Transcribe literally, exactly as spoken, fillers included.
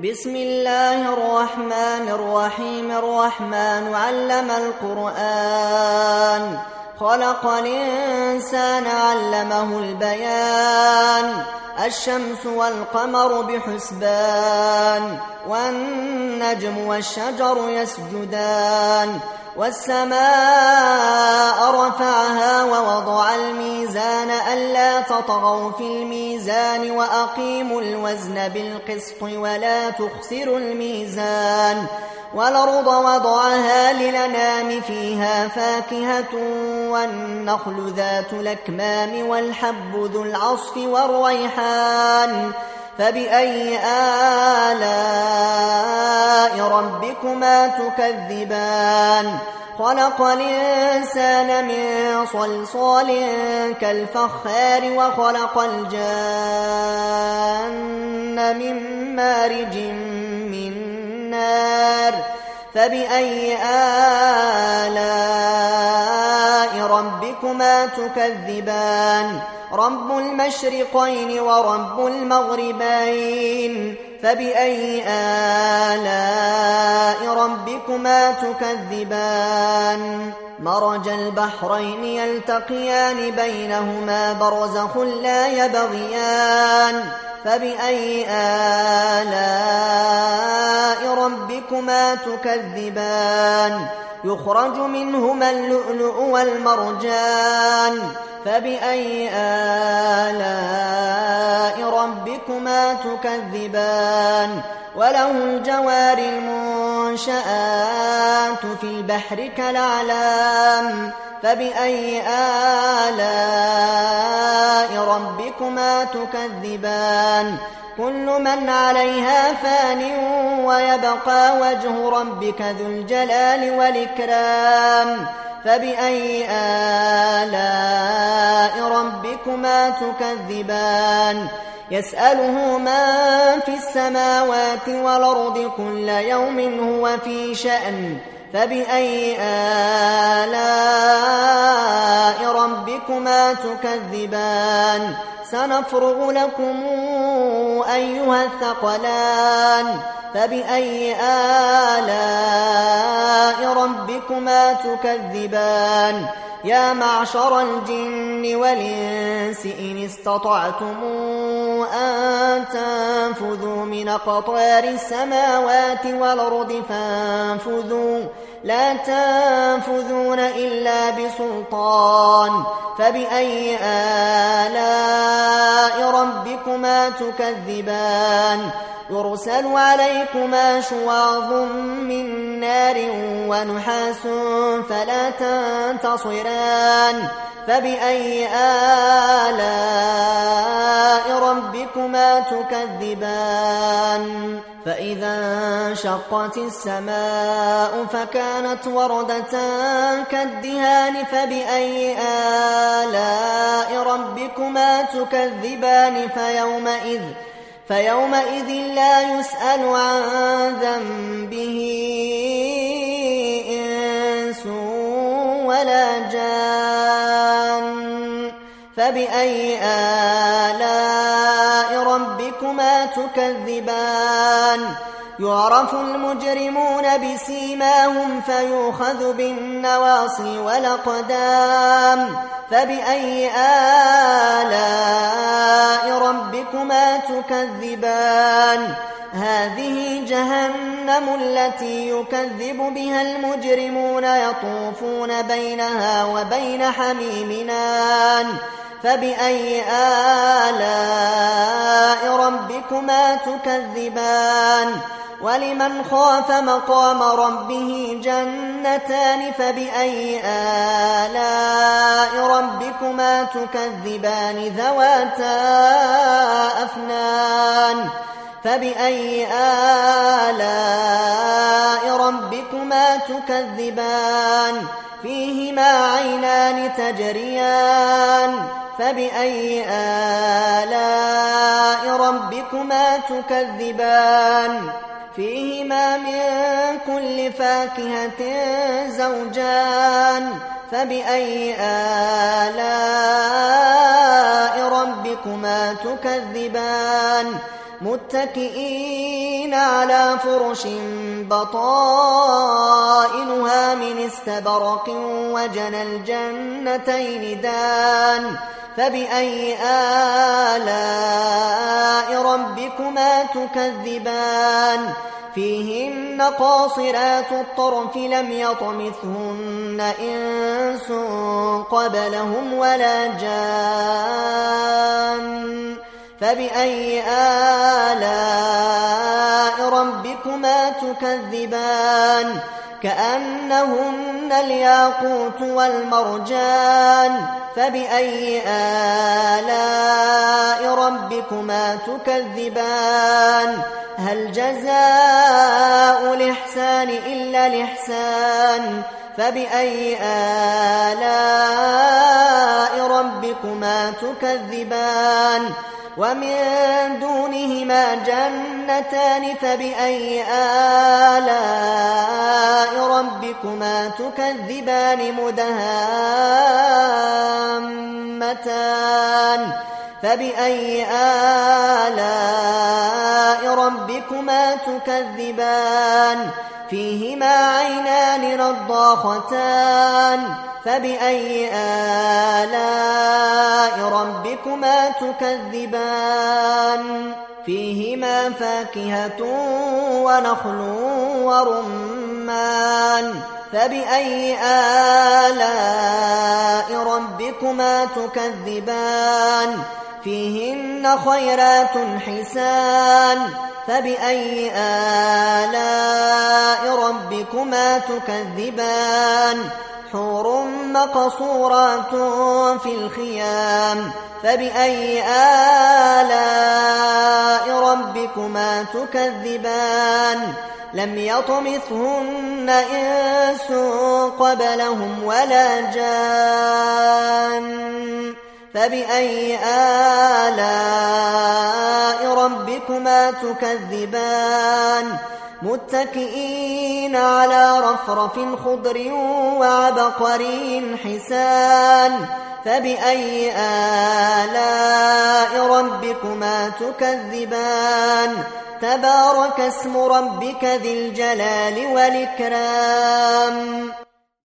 بسم الله الرحمن الرحيم. الرحمن علم القرآن، خلق الإنسان علمه البيان. الشمس والقمر بحسبان، والنجم والشجر يسجدان. والسماء رفعها ووضع الميزان ألا تطغوا في الميزان وأقيموا الوزن بالقسط ولا تخسروا الميزان. والأرض وضعها للأنام فيها فاكهة والنخل ذات الأكمام والحب ذو العصف والريحان. فبأي آلاء ربكما تكذبان؟ خلق الإنسان من صلصال كالفخار وخلق الجان من مارج من نار. فبأي آلاء ربكما تكذبان؟ رب المشرقين ورب المغربين. فبأي آلاء ربكما تكذبان؟ مرج البحرين يلتقيان بينهما برزخ لا يبغيان. فبأي آلاء ربكما تكذبان؟ يخرج منهما اللؤلؤ والمرجان. فبأي آلاء ربكما تكذبان؟ وله الجوار المنشآت في البحر كالأعلام. فبأي آلاء ربكما تكذبان؟ كل من عليها فان ويبقى وجه ربك ذو الجلال والإكرام. فبأي آلاء ربكما تكذبان؟ يسأله من في السماوات والأرض كل يوم هو في شأن. فبأي آلاء ربكما تكذبان؟ سنفرغ لكم أيها الثقلان. فبأي آلاء ربكما تكذبان؟ يا معشر الجن والإنس إن استطعتم أن تنفذوا من أقطار السماوات والأرض فانفذوا، لا تنفذون إلا بسلطان. فبأي آلاء ربكما تكذبان؟ يرسل عليكما شواظ من نار ونحاس فلا تنتصران. فبأي آلاء ربكما تكذبان؟ فإذا انشقت السماء فكانت وردة كالدهان. فبأي آلاء ربكما تكذبان؟ فيومئذ فيومئذ لا يسأل عن ذنبه إنس ولا جان. فبأي آلاء ربكما تكذبان؟ يعرف المجرمون بسيماهم فيؤخذ بالنواصي والأقدام. فبأي آلاء ربكما تكذبان؟ هذه جهنم التي يكذب بها المجرمون يطوفون بينها وبين حميم آن. فبأي آلاء ربكما تكذبان؟ ولمن خاف مقام ربه جنتان. فبأي آلاء ربكما تكذبان؟ ذواتا أفنان. فبأي آلاء ربكما تكذبان؟ فيهما عينان تجريان. فبأي آلاء ربكما تكذبان؟ فيهما من كل فاكهة زوجان. فبأي آلاء ربكما تكذبان؟ متكئين على فرش بطائنها من استبرق وجنى الجنتين دان فبأي آلاء ربكما تكذبان فيهن قاصرات الطرف لم يطمثهن إنس قبلهم ولا جان فبأي آلاء ربكما تكذبان كأنهن الياقوت والمرجان فبأي آلاء ربكما تكذبان هل جزاء الإحسان إلا الإحسان فبأي آلاء ربكما تكذبان ومن دونهما جنتان فبأي آلاء ربكما تكذبان مدهامتان فبأي آلاء ربكما تكذبان فيهما عينان نضاختان فبأي آلاء ربكما تكذبان فيهما فاكهة ونخل ورمان فبأي آلاء ربكما تكذبان فيهن خيرات حسان فبأي آلاء ربكما تكذبان حور مقصورات في الخيام فبأي آلاء ربكما تكذبان لم يطمثهن إنس قبلهم ولا جان فبأي آلاء ربكما تكذبان متكئين على رفرف خضر وعبقري حسان فبأي آلاء ربكما تكذبان تبارك اسم ربك ذي الجلال والإكرام